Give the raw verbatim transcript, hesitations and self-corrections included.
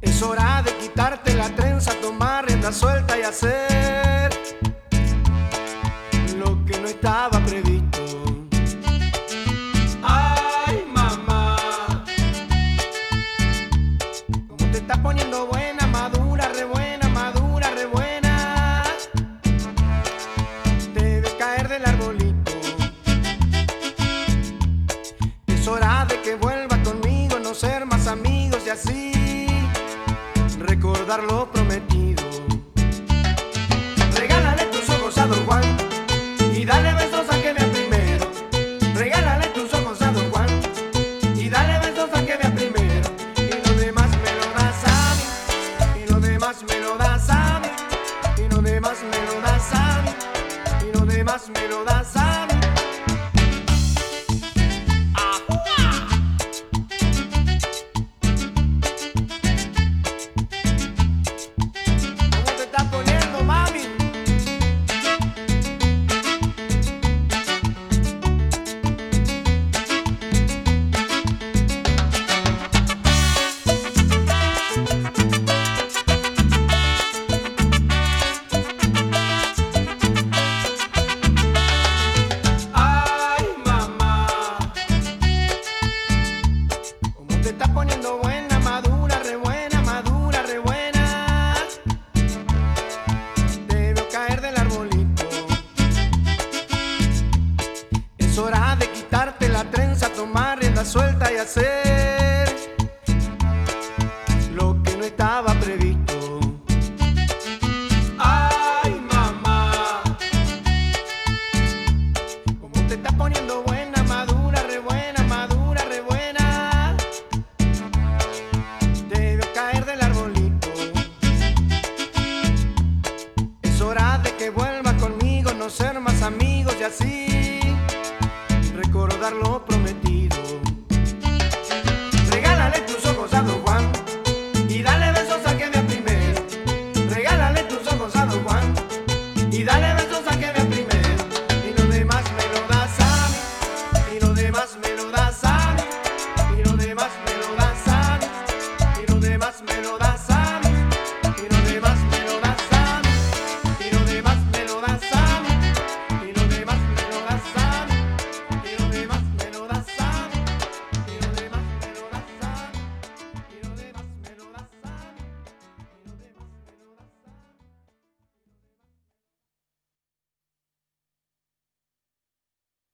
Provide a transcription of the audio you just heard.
Es hora de quitarte la trenza, tomar rienda suelta y hacer lo que no estaba previsto. Ay, mamá, cómo te estás poniendo buena, madura, re buena, madura, re buena. Debes caer del arbolito. Es hora de que vuelvas conmigo, no ser más amigos y así recordar lo prometido. Regálale tus ojos a Don Juan y dale besos a que vea primero. Regálale tus ojos a Don Juan y dale besos a que vea primero. Y lo demás me lo das a mí, y lo demás me lo das a mí, y lo demás me lo das a mí, y lo demás me lo das a mí. Te estás poniendo buena, madura, re buena, madura, re buena. Te veo caer del arbolito. Es hora de quitarte la trenza, tomar rienda suelta y hacer lo que no estaba previsto. Ay, mamá, cómo te estás poniendo buena, madura, re buena, madura, re buena. Caer del arbolito. Es hora de que vuelvas conmigo, no ser más amigos y así recordar lo